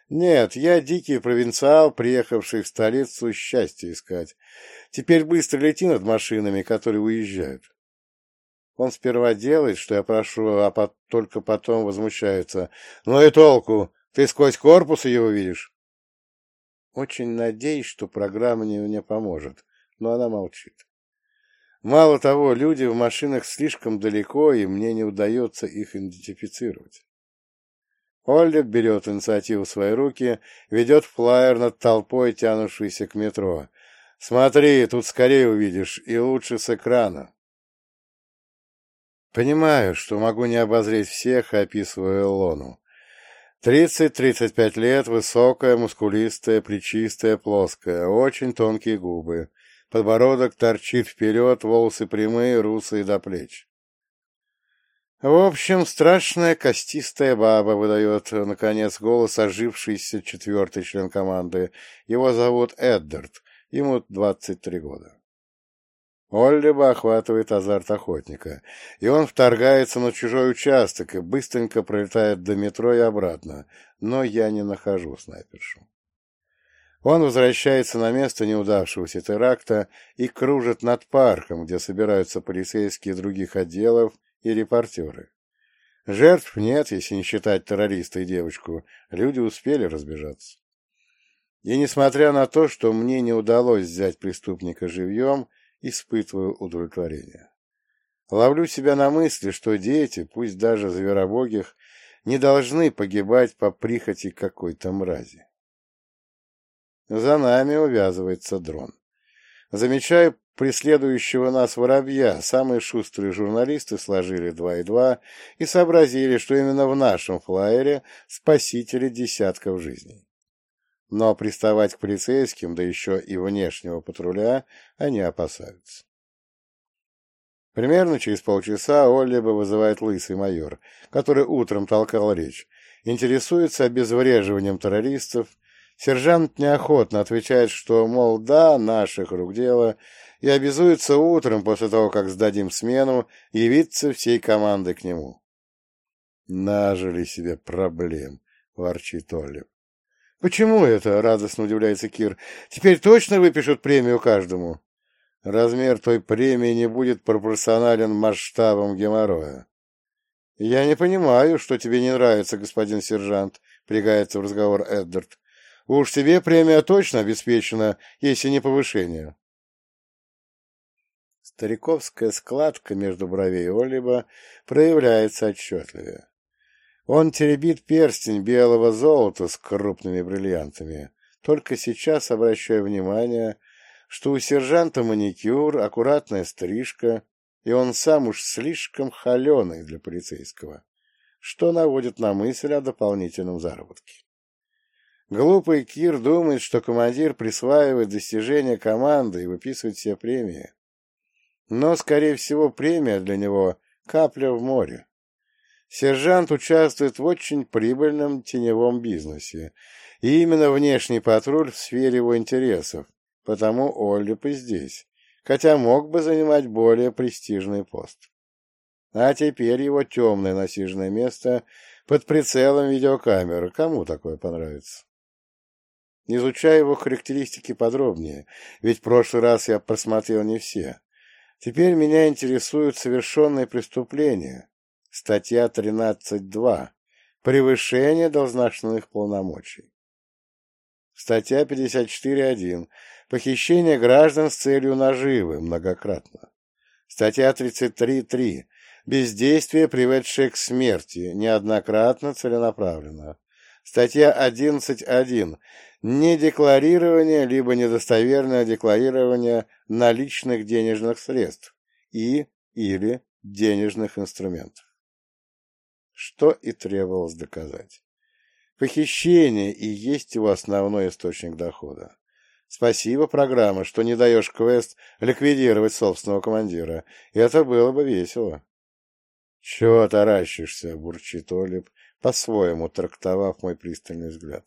Нет, я дикий провинциал, приехавший в столицу счастья искать. Теперь быстро лети над машинами, которые уезжают. Он сперва делает, что я прошу, а только потом возмущается. Ну и толку? Ты сквозь корпус ее увидишь? Очень надеюсь, что программа мне поможет, но она молчит. Мало того, люди в машинах слишком далеко, и мне не удается их идентифицировать. Олли берет инициативу в свои руки, ведет флаер над толпой, тянувшейся к метро. «Смотри, тут скорее увидишь, и лучше с экрана». Понимаю, что могу не обозреть всех, описывая Илону. 30-35 лет, высокая, мускулистая, плечистая, плоская, очень тонкие губы. Подбородок торчит вперед, волосы прямые, русые до плеч. В общем, страшная костистая баба, выдает, наконец, голос ожившийся четвертый член команды. Его зовут Эддард, ему 23 года. Оллиба охватывает азарт охотника, и он вторгается на чужой участок и быстренько пролетает до метро и обратно, но я не нахожу снайпершу. Он возвращается на место неудавшегося теракта и кружит над парком, где собираются полицейские других отделов и репортеры. Жертв нет, если не считать террориста и девочку, люди успели разбежаться. И несмотря на то, что мне не удалось взять преступника живьем, испытываю удовлетворение. Ловлю себя на мысли, что дети, пусть даже зверобогих, не должны погибать по прихоти какой-то мрази. За нами увязывается дрон. Замечаю преследующего нас воробья. Самые шустрые журналисты сложили 2 и 2 и сообразили, что именно в нашем флаере спасители десятков жизней. Но приставать к полицейским, да еще и внешнего патруля, они опасаются. Примерно через полчаса Оллиба вызывает лысый майор, который утром толкал речь. Интересуется обезвреживанием террористов. Сержант неохотно отвечает, что, мол, да, наших рук дело, и обязуется утром, после того, как сдадим смену, явиться всей командой к нему. «Нажили себе проблем», — ворчит Оллиб. «Почему это?» — радостно удивляется Кир. «Теперь точно выпишут премию каждому?» «Размер той премии не будет пропорционален масштабам геморроя». «Я не понимаю, что тебе не нравится, господин сержант», — впрягается в разговор Эддард. «Уж тебе премия точно обеспечена, если не повышение». Стариковская складка между бровей Оллиба проявляется отчетливее. Он теребит перстень белого золота с крупными бриллиантами. Только сейчас обращаю внимание, что у сержанта маникюр, аккуратная стрижка, и он сам уж слишком холеный для полицейского, что наводит на мысль о дополнительном заработке. Глупый Кир думает, что командир присваивает достижения команды и выписывает себе премии. Но, скорее всего, премия для него — капля в море. Сержант участвует в очень прибыльном теневом бизнесе, и именно внешний патруль в сфере его интересов, потому Оллип и здесь, хотя мог бы занимать более престижный пост. А теперь его темное насиженное место под прицелом видеокамеры. Кому такое понравится? Изучаю его характеристики подробнее, ведь в прошлый раз я просмотрел не все. Теперь меня интересуют совершенные преступления. Статья 13.2. Превышение должностных полномочий. Статья 54.1. Похищение граждан с целью наживы многократно. Статья 33.3. Бездействие, приведшее к смерти, неоднократно целенаправленно. Статья 11.1. Недекларирование либо недостоверное декларирование наличных денежных средств или денежных инструментов. Что и требовалось доказать. Похищение и есть его основной источник дохода. Спасибо, программа, что не даешь квест ликвидировать собственного командира. Это было бы весело. — Чего таращишься? — бурчит Оллип, по-своему трактовав мой пристальный взгляд.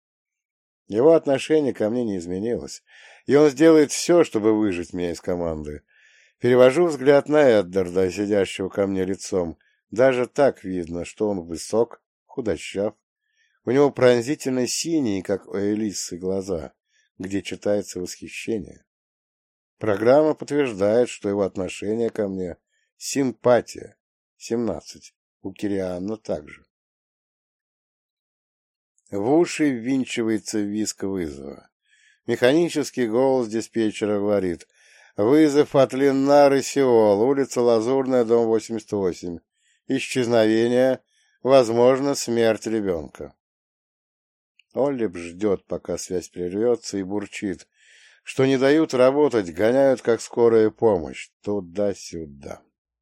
Его отношение ко мне не изменилось, и он сделает все, чтобы выжить меня из команды. Перевожу взгляд на Эддарда, сидящего ко мне лицом. Даже так видно, что он высок, худощав. У него пронзительно синие, как у Элисы, глаза, где читается восхищение. Программа подтверждает, что его отношение ко мне — симпатия. 17. У Кирианна также. В уши ввинчивается визг вызова. Механический голос диспетчера говорит: «Вызов от Леннары Сеол, улица Лазурная, дом 88. Исчезновение, возможно, смерть ребенка». Оллип ждет, пока связь прервется, и бурчит, что не дают работать, гоняют, как скорая помощь, туда-сюда.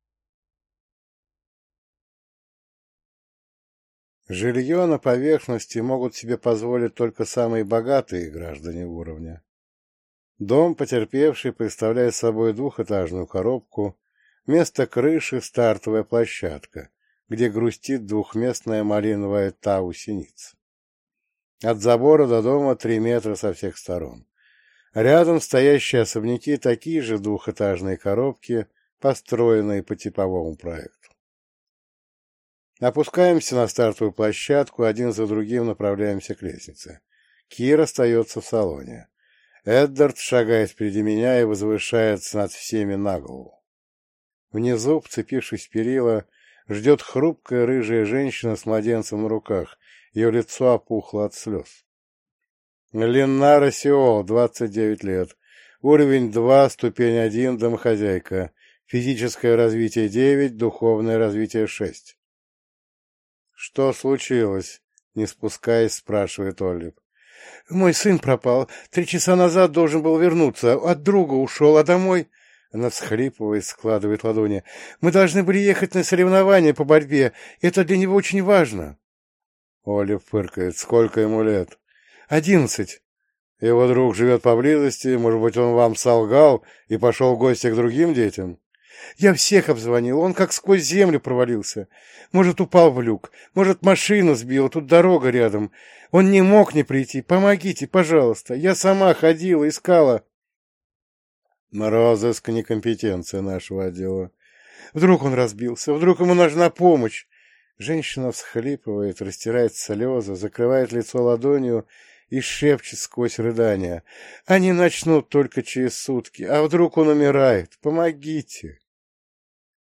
Жилье на поверхности могут себе позволить только самые богатые граждане уровня. Дом потерпевший представляет собой двухэтажную коробку, вместо крыши стартовая площадка, где грустит двухместная малиновая тау-синица. От забора до дома 3 метра со всех сторон. Рядом стоящие особняки такие же двухэтажные коробки, построенные по типовому проекту. Опускаемся на стартовую площадку, один за другим направляемся к лестнице. Кир остается в салоне. Эддард шагает впереди меня и возвышается над всеми на голову. Внизу, вцепившись в перила, ждет хрупкая рыжая женщина с младенцем на руках. Ее лицо опухло от слез. Леннара Сеол, 29 лет. Уровень 2, ступень 1, домохозяйка. Физическое развитие 9, духовное развитие 6. «Что случилось?» — не спускаясь, спрашивает Оллип. «Мой сын пропал. 3 часа назад должен был вернуться. От друга ушел, а домой...» Она всхлипывает, складывает ладони. «Мы должны были ехать на соревнования по борьбе. Это для него очень важно». Оллип фыркает. «Сколько ему лет?» 11. Его друг живет поблизости. Может быть, он вам солгал и пошел в гости к другим детям? Я всех обзвонил. Он как сквозь землю провалился. Может, упал в люк. Может, машину сбил. Тут дорога рядом. Он не мог не прийти. Помогите, пожалуйста. Я сама ходила, искала. Розыск — некомпетенция нашего отдела. Вдруг он разбился. Вдруг ему нужна помощь. Женщина всхлипывает, растирает слезы, закрывает лицо ладонью и шепчет сквозь рыдания. Они начнут только через сутки. А вдруг он умирает? Помогите!